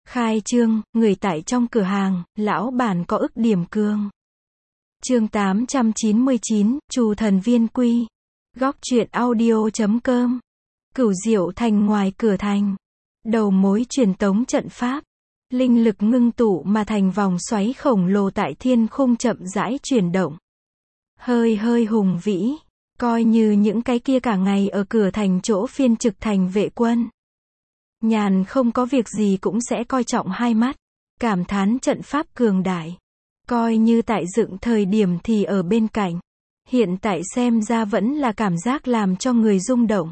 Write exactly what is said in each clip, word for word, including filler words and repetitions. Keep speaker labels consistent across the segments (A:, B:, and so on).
A: Khai trương, người tại trong cửa hàng, lão bản có ức điểm cường. Chương tám trăm chín mươi chín, Trù thần viên quy. Góc truyện audio chấm com. Cửu Diệu thành ngoài cửa thành. Đầu mối truyền tống trận pháp. Linh lực ngưng tụ mà thành vòng xoáy khổng lồ tại thiên khung chậm rãi chuyển động. Hơi hơi hùng vĩ, coi như những cái kia cả ngày ở cửa thành chỗ phiên trực thành vệ quân. Nhàn không có việc gì cũng sẽ coi trọng hai mắt, cảm thán trận pháp cường đại. Coi như tại dựng thời điểm thì ở bên cạnh. Hiện tại xem ra vẫn là cảm giác làm cho người rung động.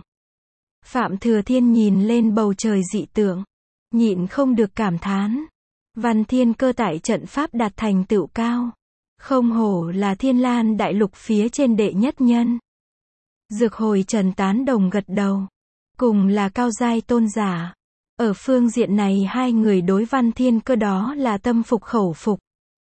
A: Phạm Thừa Thiên nhìn lên bầu trời dị tượng, nhịn không được cảm thán. Văn Thiên Cơ tại trận pháp đạt thành tựu cao. Không hổ là Thiên Lan đại lục phía trên đệ nhất nhân. Dược Hồi Trần tán đồng gật đầu. Cùng là cao giai tôn giả. Ở phương diện này hai người đối Văn Thiên Cơ đó là tâm phục khẩu phục.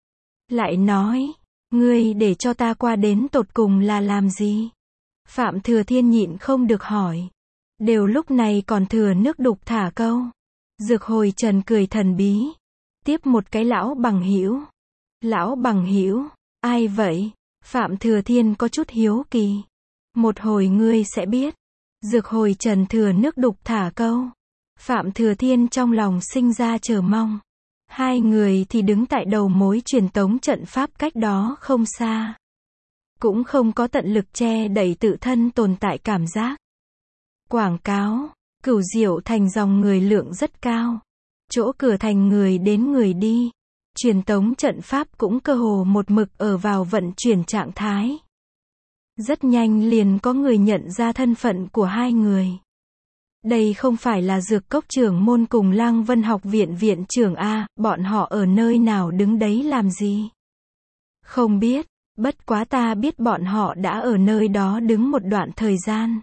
A: Lại nói, ngươi để cho ta qua đến tột cùng là làm gì? Phạm Thừa Thiên nhịn không được hỏi. Đều lúc này còn thừa nước đục thả câu. Dược Hồi Trần cười thần bí. Tiếp một cái lão bằng hữu. Lão bằng hữu, ai vậy? Phạm Thừa Thiên có chút hiếu kỳ. Một hồi ngươi sẽ biết. Dược Hồi Trần thừa nước đục thả câu. Phạm Thừa Thiên trong lòng sinh ra chờ mong. Hai người thì đứng tại đầu mối truyền tống trận pháp cách đó không xa. Cũng không có tận lực che đẩy tự thân tồn tại cảm giác. Quảng cáo, Cửu Diệu thành dòng người lượng rất cao. Chỗ cửa thành người đến người đi. Truyền tống trận pháp cũng cơ hồ một mực ở vào vận chuyển trạng thái. Rất nhanh liền có người nhận ra thân phận của hai người. Đây không phải là Dược Cốc trưởng môn cùng Lăng Vân học viện viện trưởng A, bọn họ ở nơi nào đứng đấy làm gì? Không biết, bất quá ta biết bọn họ đã ở nơi đó đứng một đoạn thời gian.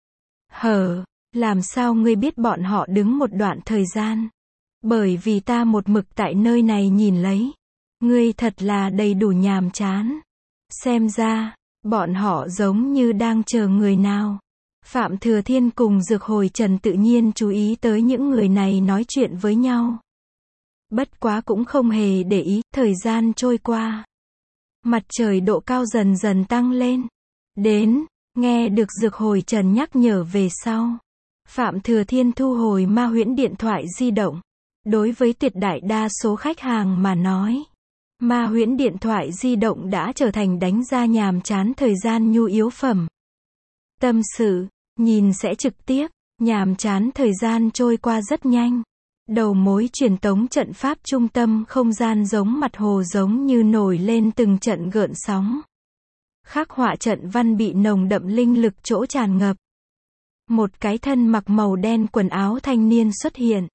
A: Hờ, làm sao ngươi biết bọn họ đứng một đoạn thời gian? Bởi vì ta một mực tại nơi này nhìn lấy. Ngươi thật là đầy đủ nhàm chán. Xem ra, bọn họ giống như đang chờ người nào. Phạm Thừa Thiên cùng Dược Hồi Trần tự nhiên chú ý tới những người này nói chuyện với nhau. Bất quá cũng không hề để ý, thời gian trôi qua. Mặt trời độ cao dần dần tăng lên. Đến, nghe được Dược Hồi Trần nhắc nhở về sau. Phạm Thừa Thiên thu hồi ma huyễn điện thoại di động. Đối với tuyệt đại đa số khách hàng mà nói, ma huyễn điện thoại di động đã trở thành đánh ra nhàm chán thời gian nhu yếu phẩm. Tâm sự, nhìn sẽ trực tiếp, nhàm chán thời gian trôi qua rất nhanh. Đầu mối truyền tống trận pháp trung tâm không gian giống mặt hồ giống như nổi lên từng trận gợn sóng. Khắc họa trận văn bị nồng đậm linh lực chỗ tràn ngập. Một cái thân mặc màu đen quần áo thanh niên xuất hiện.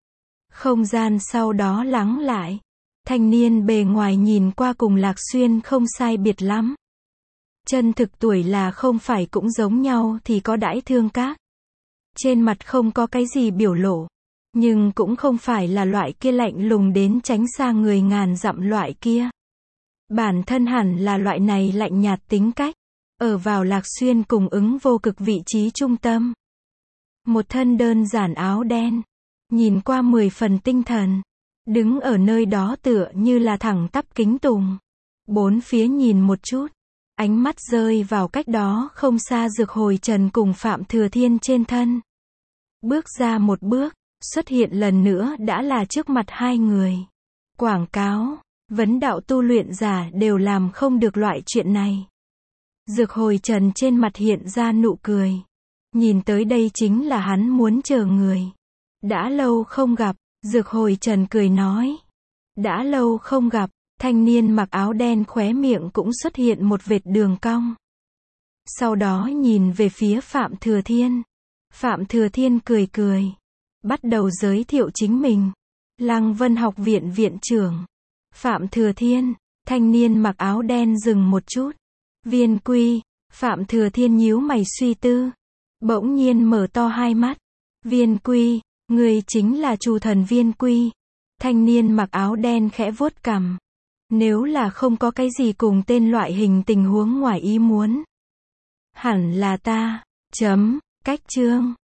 A: Không gian sau đó lắng lại. Thanh niên bề ngoài nhìn qua cùng Lạc Xuyên không sai biệt lắm. Chân thực tuổi là không phải cũng giống nhau thì có đãi thương các. Trên mặt không có cái gì biểu lộ. Nhưng cũng không phải là loại kia lạnh lùng đến tránh xa người ngàn dặm loại kia. Bản thân hẳn là loại này lạnh nhạt tính cách. Ở vào Lạc Xuyên cùng ứng vô cực vị trí trung tâm. Một thân đơn giản áo đen. Nhìn qua mười phần tinh thần. Đứng ở nơi đó tựa như là thẳng tắp kính tùng. Bốn phía nhìn một chút. Ánh mắt rơi vào cách đó không xa Dược Hồi Trần cùng Phạm Thừa Thiên trên thân. Bước ra một bước, xuất hiện lần nữa đã là trước mặt hai người. Quảng cáo, vấn đạo tu luyện giả đều làm không được loại chuyện này. Dược Hồi Trần trên mặt hiện ra nụ cười. Nhìn tới đây chính là hắn muốn chờ người. Đã lâu không gặp, Dược Hồi Trần cười nói. Đã lâu không gặp, thanh niên mặc áo đen khóe miệng cũng xuất hiện một vệt đường cong. Sau đó nhìn về phía Phạm Thừa Thiên. Phạm Thừa Thiên cười cười. Bắt đầu giới thiệu chính mình. Lăng Vân học viện viện trưởng. Phạm Thừa Thiên, thanh niên mặc áo đen dừng một chút. Viên quy, Phạm Thừa Thiên nhíu mày suy tư. Bỗng nhiên mở to hai mắt. Viên quy. Người chính là Trù thần viên quy. Thanh niên mặc áo đen khẽ vuốt cằm. Nếu là không có cái gì cùng tên loại hình tình huống ngoài ý muốn. Hẳn là ta. Chấm. Cách chương.